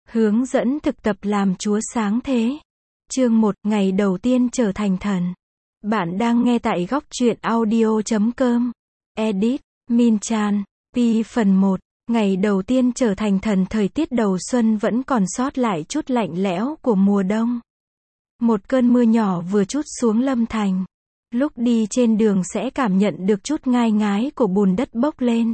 Hướng dẫn thực tập làm Chúa sáng thế. Chương 1, ngày đầu tiên trở thành thần. Bạn đang nghe tại góc truyện audio.com. Edit, Min Chan, Pi phần 1. Ngày đầu tiên trở thành thần. Thời tiết đầu xuân vẫn còn sót lại chút lạnh lẽo của mùa đông. Một cơn mưa nhỏ vừa trút xuống Lâm Thành. Lúc đi trên đường sẽ cảm nhận được chút ngai ngái của bùn đất bốc lên.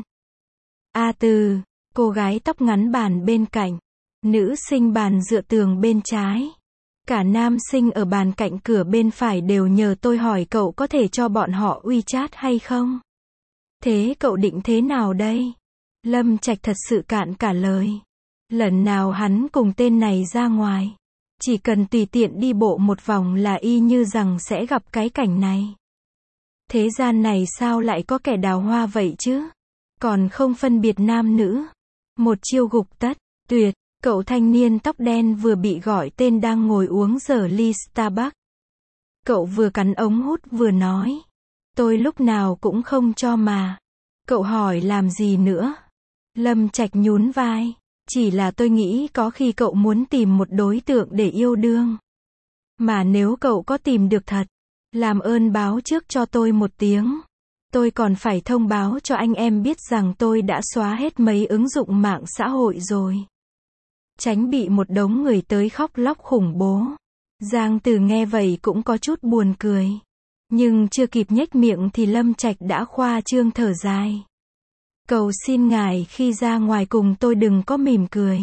A Từ, cô gái tóc ngắn bàn bên cạnh. Nữ sinh bàn dựa tường bên trái. Cả nam sinh ở bàn cạnh cửa bên phải đều nhờ tôi hỏi cậu có thể cho bọn họ WeChat hay không? Thế cậu định thế nào đây? Lâm Trạch thật sự cạn cả lời. Lần nào hắn cùng tên này ra ngoài, chỉ cần tùy tiện đi bộ một vòng là y như rằng sẽ gặp cái cảnh này. Thế gian này sao lại có kẻ đào hoa vậy chứ? Còn không phân biệt nam nữ. Một chiêu gục tất, tuyệt. Cậu thanh niên tóc đen vừa bị gọi tên đang ngồi uống dở ly Starbucks. Cậu vừa cắn ống hút vừa nói. Tôi lúc nào cũng không cho mà. Cậu hỏi làm gì nữa? Lâm Trạch nhún vai. Chỉ là tôi nghĩ có khi cậu muốn tìm một đối tượng để yêu đương. Mà nếu cậu có tìm được thật, làm ơn báo trước cho tôi một tiếng. Tôi còn phải thông báo cho anh em biết rằng tôi đã xóa hết mấy ứng dụng mạng xã hội rồi. Tránh bị một đống người tới khóc lóc khủng bố. Giang Từ nghe vậy cũng có chút buồn cười. Nhưng chưa kịp nhếch miệng thì Lâm Trạch đã khoa trương thở dài. Cầu xin ngài khi ra ngoài cùng tôi đừng có mỉm cười.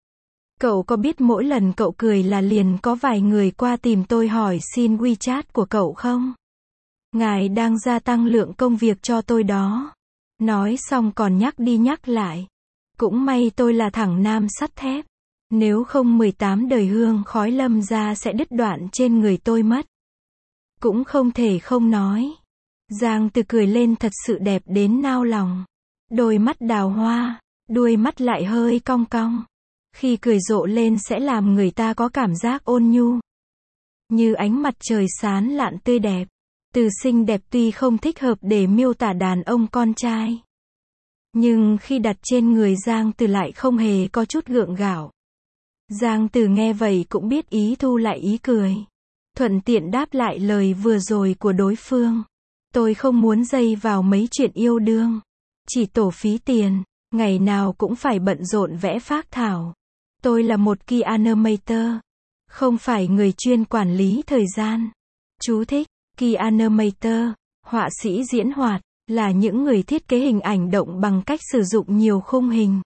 Cậu có biết mỗi lần cậu cười là liền có vài người qua tìm tôi hỏi xin WeChat của cậu không? Ngài đang gia tăng lượng công việc cho tôi đó. Nói xong còn nhắc đi nhắc lại. Cũng may tôi là thằng nam sắt thép. Nếu không 18 đời hương khói Lâm gia sẽ đứt đoạn trên người tôi mất. Cũng không thể không nói. Giang Từ cười lên thật sự đẹp đến nao lòng. Đôi mắt đào hoa, đuôi mắt lại hơi cong cong. Khi cười rộ lên sẽ làm người ta có cảm giác ôn nhu. Như ánh mặt trời sáng lạn tươi đẹp. Từ xinh đẹp tuy không thích hợp để miêu tả đàn ông con trai. Nhưng khi đặt trên người Giang Từ lại không hề có chút gượng gạo. Giang Từ nghe vậy cũng biết ý thu lại ý cười. Thuận tiện đáp lại lời vừa rồi của đối phương. Tôi không muốn dây vào mấy chuyện yêu đương. Chỉ tổ phí tiền, ngày nào cũng phải bận rộn vẽ phác thảo. Tôi là một key animator, không phải người chuyên quản lý thời gian. Chú thích, key animator, họa sĩ diễn hoạt, là những người thiết kế hình ảnh động bằng cách sử dụng nhiều khung hình.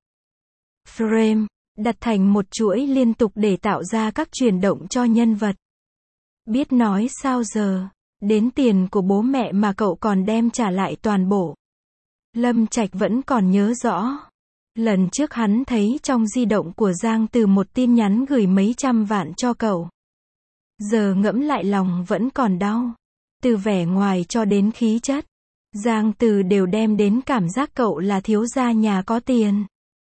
Frame, đặt thành một chuỗi liên tục để tạo ra các chuyển động cho nhân vật. Biết nói sao giờ, đến tiền của bố mẹ mà cậu còn đem trả lại toàn bộ. Lâm Trạch vẫn còn nhớ rõ. Lần trước hắn thấy trong di động của Giang Từ một tin nhắn gửi mấy trăm vạn cho cậu. Giờ ngẫm lại lòng vẫn còn đau. Từ vẻ ngoài cho đến khí chất, Giang Từ đều đem đến cảm giác cậu là thiếu gia nhà có tiền.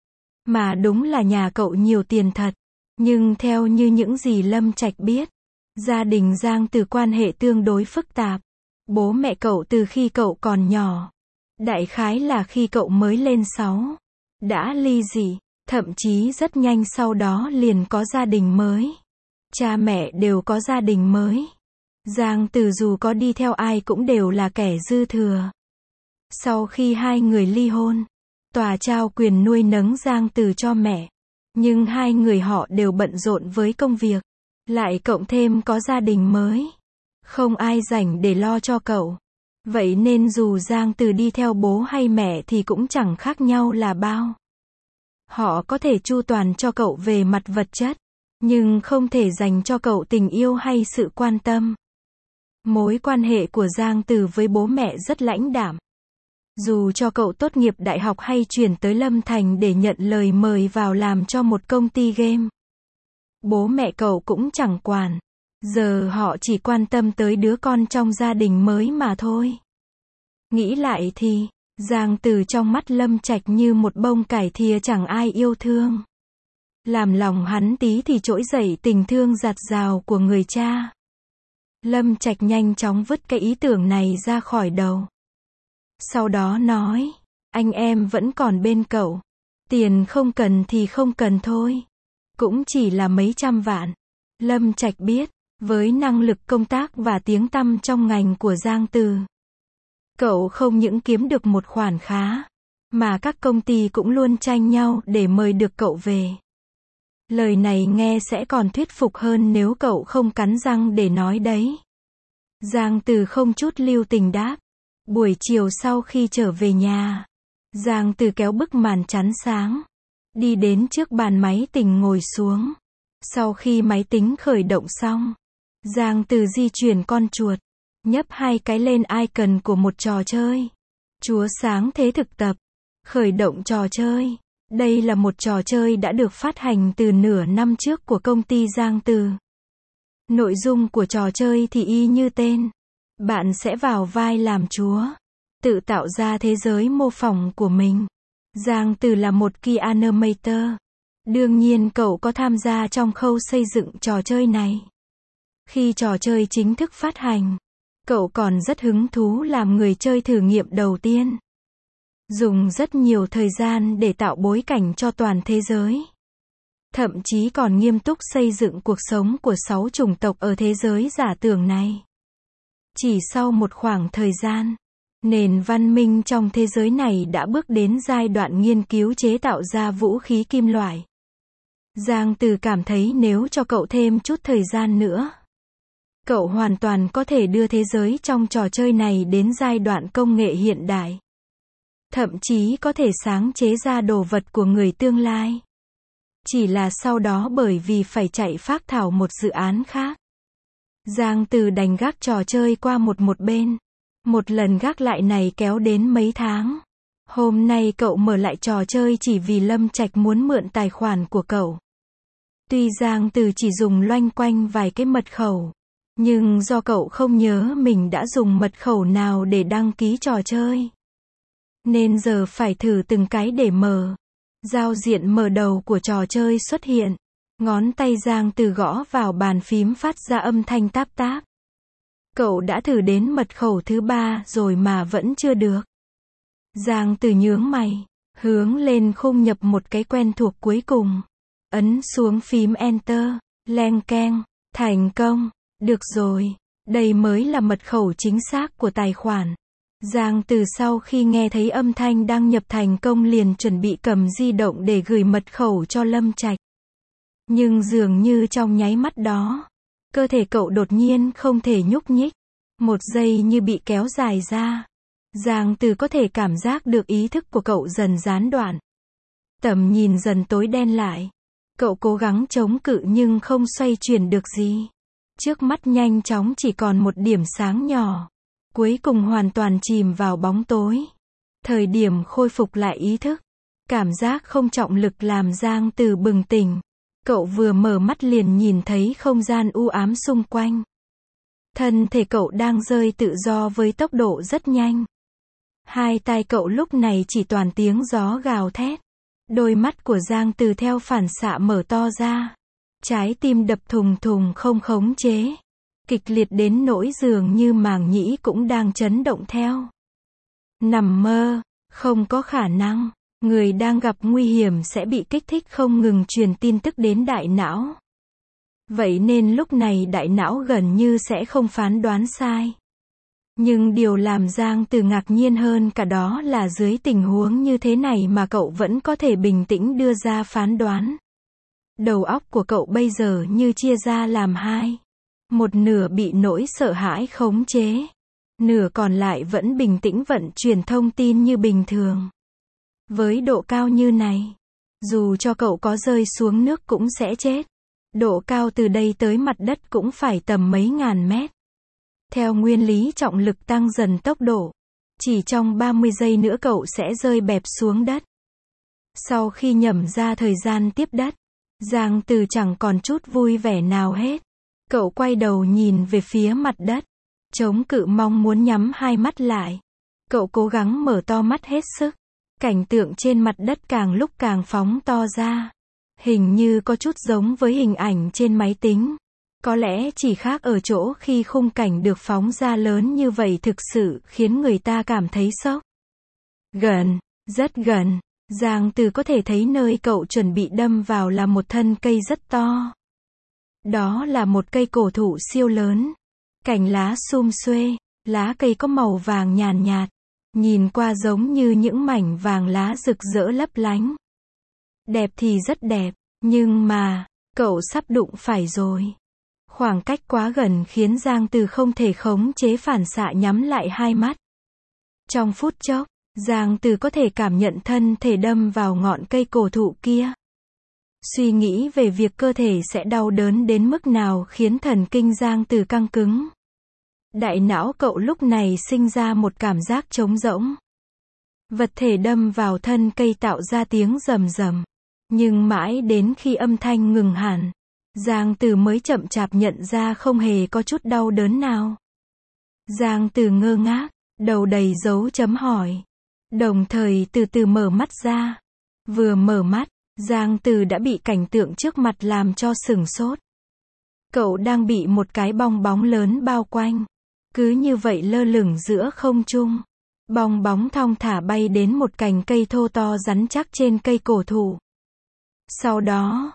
Mà đúng là nhà cậu nhiều tiền thật. Nhưng theo như những gì Lâm Trạch biết, gia đình Giang Từ quan hệ tương đối phức tạp. Bố mẹ cậu từ khi cậu còn nhỏ, đại khái là khi cậu mới lên 6, đã ly dị, thậm chí rất nhanh sau đó liền có gia đình mới. Cha mẹ đều có gia đình mới. Giang Từ dù có đi theo ai cũng đều là kẻ dư thừa. Sau khi hai người ly hôn, tòa trao quyền nuôi nấng Giang Từ cho mẹ. Nhưng hai người họ đều bận rộn với công việc. Lại cộng thêm có gia đình mới. Không ai rảnh để lo cho cậu. Vậy nên dù Giang Từ đi theo bố hay mẹ thì cũng chẳng khác nhau là bao. Họ có thể chu toàn cho cậu về mặt vật chất, nhưng không thể dành cho cậu tình yêu hay sự quan tâm. Mối quan hệ của Giang Từ với bố mẹ rất lãnh đạm. Dù cho cậu tốt nghiệp đại học hay chuyển tới Lâm Thành để nhận lời mời vào làm cho một công ty game, bố mẹ cậu cũng chẳng quản. Giờ họ chỉ quan tâm tới đứa con trong gia đình mới mà thôi. Nghĩ lại thì, Giang Từ trong mắt Lâm Trạch như một bông cải thìa chẳng ai yêu thương. Làm lòng hắn tí thì trỗi dậy tình thương dạt dào của người cha. Lâm Trạch nhanh chóng vứt cái ý tưởng này ra khỏi đầu. Sau đó nói, anh em vẫn còn bên cậu. Tiền không cần thì không cần thôi. cũng chỉ là mấy trăm vạn. Lâm Trạch biết, với năng lực công tác và tiếng tăm trong ngành của Giang Từ, cậu không những kiếm được một khoản khá, mà các công ty cũng luôn tranh nhau để mời được cậu về. Lời này nghe sẽ còn thuyết phục hơn nếu cậu không cắn răng để nói đấy. Giang Từ không chút lưu tình đáp. Buổi chiều sau khi trở về nhà, Giang Từ kéo bức màn chắn sáng, đi đến trước bàn máy tính ngồi xuống. Sau khi máy tính khởi động xong, Giang Từ di chuyển con chuột, nhấp hai cái lên icon của một trò chơi. Chúa sáng thế thực tập. Khởi động trò chơi. Đây là một trò chơi đã được phát hành từ nửa năm trước của công ty Giang Từ. Nội dung của trò chơi thì y như tên. Bạn sẽ vào vai làm chúa, tự tạo ra thế giới mô phỏng của mình. Giang Từ là một key animator. Đương nhiên cậu có tham gia trong khâu xây dựng trò chơi này. Khi trò chơi chính thức phát hành, cậu còn rất hứng thú làm người chơi thử nghiệm đầu tiên. Dùng rất nhiều thời gian để tạo bối cảnh cho toàn thế giới. Thậm chí còn nghiêm túc xây dựng cuộc sống của 6 chủng tộc ở thế giới giả tưởng này. Chỉ sau một khoảng thời gian, nền văn minh trong thế giới này đã bước đến giai đoạn nghiên cứu chế tạo ra vũ khí kim loại. Giang Từ cảm thấy nếu cho cậu thêm chút thời gian nữa, cậu hoàn toàn có thể đưa thế giới trong trò chơi này đến giai đoạn công nghệ hiện đại. Thậm chí có thể sáng chế ra đồ vật của người tương lai. Chỉ là sau đó bởi vì phải chạy phác thảo một dự án khác, Giang Từ đành gác trò chơi qua một bên. Một lần gác lại này kéo đến mấy tháng. Hôm nay cậu mở lại trò chơi chỉ vì Lâm Trạch muốn mượn tài khoản của cậu. Tuy Giang Từ chỉ dùng loanh quanh vài cái mật khẩu, nhưng do cậu không nhớ mình đã dùng mật khẩu nào để đăng ký trò chơi, nên giờ phải thử từng cái để mở. Giao diện mở đầu của trò chơi xuất hiện. Ngón tay Giang Từ gõ vào bàn phím phát ra âm thanh táp táp. Cậu đã thử đến mật khẩu thứ 3 rồi mà vẫn chưa được. Giang Từ nhướng mày, hướng lên khung nhập một cái quen thuộc cuối cùng. Ấn xuống phím Enter, leng keng, thành công. Được rồi, đây mới là mật khẩu chính xác của tài khoản. Giang Từ sau khi nghe thấy âm thanh đăng nhập thành công liền chuẩn bị cầm di động để gửi mật khẩu cho Lâm Trạch. Nhưng dường như trong nháy mắt đó, cơ thể cậu đột nhiên không thể nhúc nhích. Một giây như bị kéo dài ra. Giang Từ có thể cảm giác được ý thức của cậu dần gián đoạn. Tầm nhìn dần tối đen lại. Cậu cố gắng chống cự nhưng không xoay chuyển được gì. Trước mắt nhanh chóng chỉ còn một điểm sáng nhỏ. Cuối cùng hoàn toàn chìm vào bóng tối. Thời điểm khôi phục lại ý thức, cảm giác không trọng lực làm Giang Từ bừng tỉnh. Cậu vừa mở mắt liền nhìn thấy không gian u ám xung quanh. Thân thể cậu đang rơi tự do với tốc độ rất nhanh. Hai tai cậu lúc này chỉ toàn tiếng gió gào thét. Đôi mắt của Giang Từ theo phản xạ mở to ra. Trái tim đập thùng thùng không khống chế. Kịch liệt đến nỗi dường như màng nhĩ cũng đang chấn động theo. Nằm mơ, không có khả năng. Người đang gặp nguy hiểm sẽ bị kích thích không ngừng truyền tin tức đến đại não. Vậy nên lúc này đại não gần như sẽ không phán đoán sai. Nhưng điều làm Giang Từ ngạc nhiên hơn cả đó là dưới tình huống như thế này mà cậu vẫn có thể bình tĩnh đưa ra phán đoán. Đầu óc của cậu bây giờ như chia ra làm hai. Một nửa bị nỗi sợ hãi khống chế. Nửa còn lại vẫn bình tĩnh vận chuyển thông tin như bình thường. Với độ cao như này, dù cho cậu có rơi xuống nước cũng sẽ chết. Độ cao từ đây tới mặt đất cũng phải tầm mấy ngàn mét. Theo nguyên lý trọng lực tăng dần tốc độ, chỉ trong 30 giây nữa cậu sẽ rơi bẹp xuống đất. Sau khi nhẩm ra thời gian tiếp đất, Giang Từ chẳng còn chút vui vẻ nào hết. Cậu quay đầu nhìn về phía mặt đất, chống cự mong muốn nhắm hai mắt lại. Cậu cố gắng mở to mắt hết sức. Cảnh tượng trên mặt đất càng lúc càng phóng to ra. Hình như có chút giống với hình ảnh trên máy tính. Có lẽ chỉ khác ở chỗ khi khung cảnh được phóng ra lớn như vậy thực sự khiến người ta cảm thấy sốc. Gần, rất gần. Giang Từ có thể thấy nơi cậu chuẩn bị đâm vào là một thân cây rất to. Đó là một cây cổ thụ siêu lớn. Cành lá sum xuê, lá cây có màu vàng nhàn nhạt, nhìn qua giống như những mảnh vàng lá rực rỡ lấp lánh. Đẹp thì rất đẹp, nhưng mà, cậu sắp đụng phải rồi. Khoảng cách quá gần khiến Giang Từ không thể khống chế phản xạ nhắm lại hai mắt. Trong phút chốc, Giang Từ có thể cảm nhận thân thể đâm vào ngọn cây cổ thụ kia. Suy nghĩ về việc cơ thể sẽ đau đớn đến mức nào khiến thần kinh Giang Từ căng cứng. Đại não cậu lúc này sinh ra một cảm giác trống rỗng. Vật thể đâm vào thân cây tạo ra tiếng rầm rầm. Nhưng mãi đến khi âm thanh ngừng hẳn, Giang Từ mới chậm chạp nhận ra không hề có chút đau đớn nào. Giang Từ ngơ ngác, đầu đầy dấu chấm hỏi. Đồng thời từ từ mở mắt ra. Vừa mở mắt, Giang Từ đã bị cảnh tượng trước mặt làm cho sửng sốt. Cậu đang bị một cái bong bóng lớn bao quanh. Cứ như vậy lơ lửng giữa không trung. Bong bóng thong thả bay đến một cành cây thô to rắn chắc trên cây cổ thụ. Sau đó,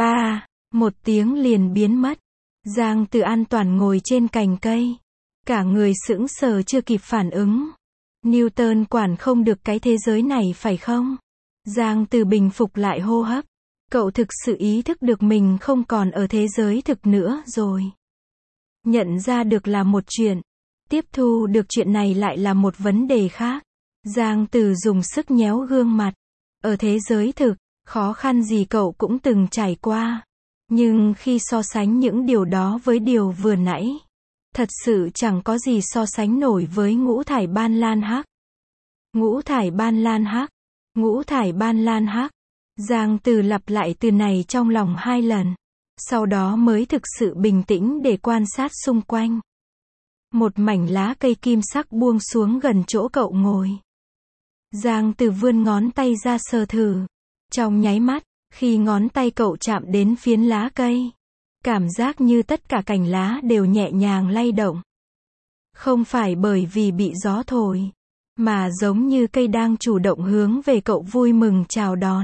một tiếng liền biến mất. Giang Từ an toàn ngồi trên cành cây. Cả người sững sờ chưa kịp phản ứng. Newton quản không được cái thế giới này phải không? Giang Từ bình phục lại hô hấp. Cậu thực sự ý thức được mình không còn ở thế giới thực nữa rồi. Nhận ra được là một chuyện. Tiếp thu được chuyện này lại là một vấn đề khác. Giang Từ dùng sức nhéo gương mặt. Ở thế giới thực, khó khăn gì cậu cũng từng trải qua. Nhưng khi so sánh những điều đó với điều vừa nãy, thật sự chẳng có gì so sánh nổi với ngũ thải ban lan hắc. Ngũ thải ban lan hắc. Ngũ thải ban lan hắc. Giang Từ lặp lại từ này trong lòng 2 lần. Sau đó mới thực sự bình tĩnh để quan sát xung quanh. Một mảnh lá cây kim sắc buông xuống gần chỗ cậu ngồi. Giang Từ vươn ngón tay ra sờ thử. Trong nháy mắt, khi ngón tay cậu chạm đến phiến lá cây, cảm giác như tất cả cành lá đều nhẹ nhàng lay động. Không phải bởi vì bị gió thổi, mà giống như cây đang chủ động hướng về cậu vui mừng chào đón.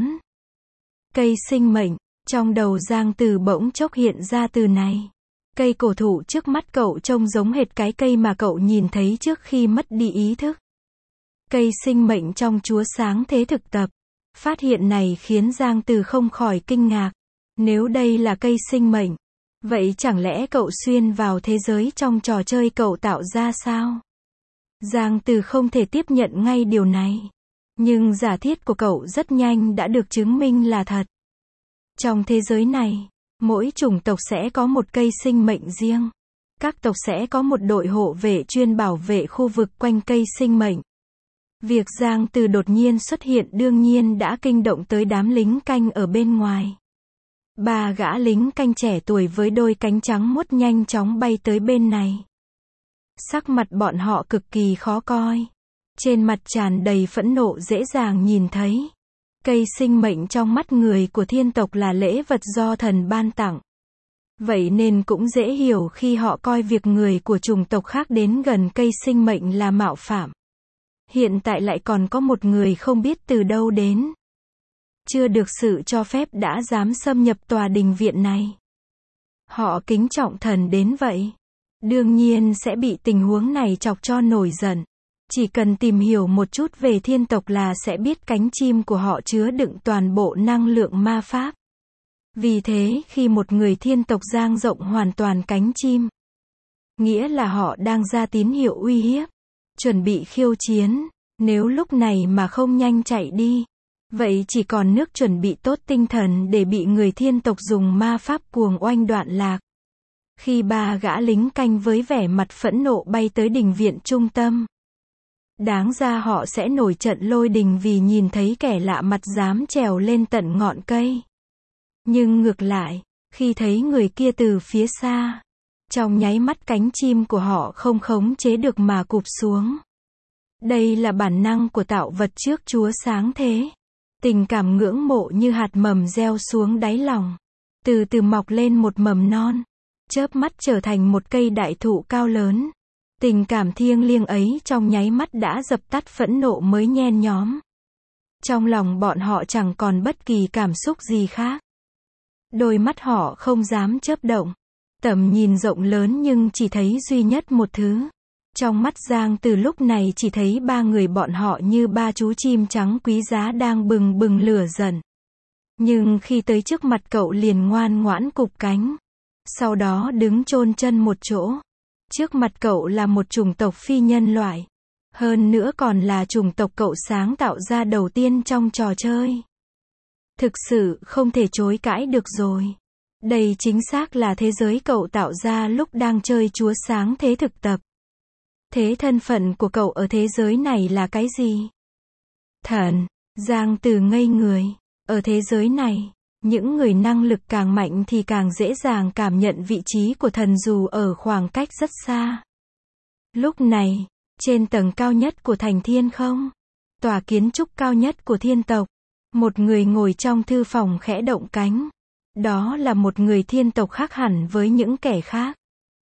Cây sinh mệnh, trong đầu Giang Từ bỗng chốc hiện ra từ này. Cây cổ thụ trước mắt cậu trông giống hệt cái cây mà cậu nhìn thấy trước khi mất đi ý thức. Cây sinh mệnh trong Chúa Sáng Thế thực tập. Phát hiện này khiến Giang Từ không khỏi kinh ngạc. Nếu đây là cây sinh mệnh, vậy chẳng lẽ cậu xuyên vào thế giới trong trò chơi cậu tạo ra sao? Giang Từ không thể tiếp nhận ngay điều này. Nhưng giả thiết của cậu rất nhanh đã được chứng minh là thật. Trong thế giới này, mỗi chủng tộc sẽ có một cây sinh mệnh riêng. Các tộc sẽ có một đội hộ vệ chuyên bảo vệ khu vực quanh cây sinh mệnh. Việc Giang Từ đột nhiên xuất hiện đương nhiên đã kinh động tới đám lính canh ở bên ngoài. 3 gã lính canh trẻ tuổi với đôi cánh trắng muốt nhanh chóng bay tới bên này. Sắc mặt bọn họ cực kỳ khó coi. Trên mặt tràn đầy phẫn nộ dễ dàng nhìn thấy. Cây sinh mệnh trong mắt người của thiên tộc là lễ vật do thần ban tặng. Vậy nên cũng dễ hiểu khi họ coi việc người của chủng tộc khác đến gần cây sinh mệnh là mạo phạm. Hiện tại lại còn có một người không biết từ đâu đến. Chưa được sự cho phép đã dám xâm nhập tòa đình viện này. Họ kính trọng thần đến vậy. Đương nhiên sẽ bị tình huống này chọc cho nổi giận. Chỉ cần tìm hiểu một chút về thiên tộc là sẽ biết cánh chim của họ chứa đựng toàn bộ năng lượng ma pháp. Vì thế khi một người thiên tộc dang rộng hoàn toàn cánh chim, nghĩa là họ đang ra tín hiệu uy hiếp, chuẩn bị khiêu chiến. Nếu lúc này mà không nhanh chạy đi, vậy chỉ còn nước chuẩn bị tốt tinh thần để bị người thiên tộc dùng ma pháp cuồng oanh đoạn lạc. Khi 3 gã lính canh với vẻ mặt phẫn nộ bay tới đình viện trung tâm, đáng ra họ sẽ nổi trận lôi đình vì nhìn thấy kẻ lạ mặt dám trèo lên tận ngọn cây. Nhưng ngược lại, khi thấy người kia từ phía xa, trong nháy mắt cánh chim của họ không khống chế được mà cụp xuống. Đây là bản năng của tạo vật trước Chúa Sáng Thế. Tình cảm ngưỡng mộ như hạt mầm gieo xuống đáy lòng, từ từ mọc lên một mầm non, chớp mắt trở thành một cây đại thụ cao lớn. Tình cảm thiêng liêng ấy trong nháy mắt đã dập tắt phẫn nộ mới nhen nhóm. Trong lòng bọn họ chẳng còn bất kỳ cảm xúc gì khác. Đôi mắt họ không dám chớp động. Tầm nhìn rộng lớn nhưng chỉ thấy duy nhất một thứ. Trong mắt Giang Từ lúc này chỉ thấy ba người bọn họ như ba chú chim trắng quý giá đang bừng bừng lửa giận. Nhưng khi tới trước mặt cậu liền ngoan ngoãn cụp cánh. Sau đó đứng chôn chân một chỗ. Trước mặt cậu là một chủng tộc phi nhân loại. Hơn nữa còn là chủng tộc cậu sáng tạo ra đầu tiên trong trò chơi. Thực sự không thể chối cãi được rồi. Đây chính xác là thế giới cậu tạo ra lúc đang chơi chúa sáng thế thực tập. Thế thân phận của cậu ở thế giới này là cái gì? Thần. Giang Từ ngây người. Ở thế giới này, những người năng lực càng mạnh thì càng dễ dàng cảm nhận vị trí của thần dù ở khoảng cách rất xa. Lúc này, trên tầng cao nhất của thành thiên không, tòa kiến trúc cao nhất của thiên tộc, một người ngồi trong thư phòng khẽ động cánh. Đó là một người thiên tộc khác hẳn với những kẻ khác.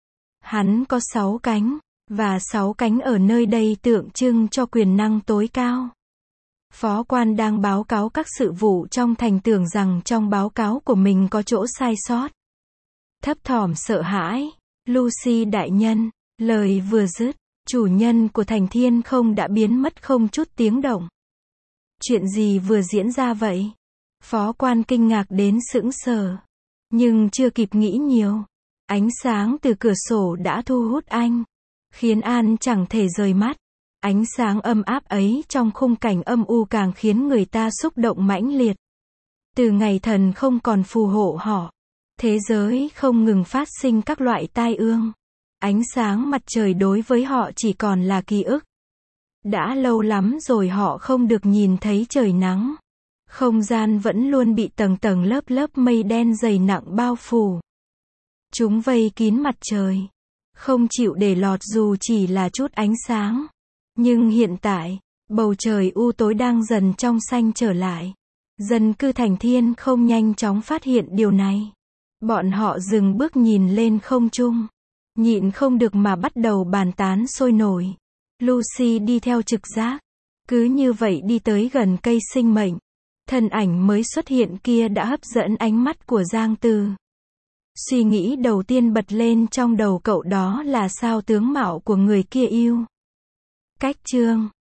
Hắn có 6 cánh, và 6 cánh ở nơi đây tượng trưng cho quyền năng tối cao. Phó quan đang báo cáo các sự vụ trong thành tưởng rằng trong báo cáo của mình có chỗ sai sót. Thấp thỏm sợ hãi. Lucy đại nhân, lời vừa dứt, chủ nhân của thành thiên không đã biến mất không chút tiếng động. Chuyện gì vừa diễn ra vậy? Phó quan kinh ngạc đến sững sờ. Nhưng chưa kịp nghĩ nhiều. Ánh sáng từ cửa sổ đã thu hút anh. Khiến An chẳng thể rời mắt. Ánh sáng âm áp ấy trong khung cảnh âm u càng khiến người ta xúc động mãnh liệt. Từ ngày thần không còn phù hộ họ, thế giới không ngừng phát sinh các loại tai ương. Ánh sáng mặt trời đối với họ chỉ còn là ký ức. Đã lâu lắm rồi họ không được nhìn thấy trời nắng. Không gian vẫn luôn bị tầng tầng lớp lớp mây đen dày nặng bao phủ. Chúng vây kín mặt trời, không chịu để lọt dù chỉ là chút ánh sáng. Nhưng hiện tại, bầu trời u tối đang dần trong xanh trở lại. Dân cư thành thiên không nhanh chóng phát hiện điều này. Bọn họ dừng bước nhìn lên không trung. Nhịn không được mà bắt đầu bàn tán sôi nổi. Lucy đi theo trực giác. Cứ như vậy đi tới gần cây sinh mệnh. Thân ảnh mới xuất hiện kia đã hấp dẫn ánh mắt của Giang Từ. Suy nghĩ đầu tiên bật lên trong đầu cậu đó là sao tướng mạo của người kia yêu. Cách chương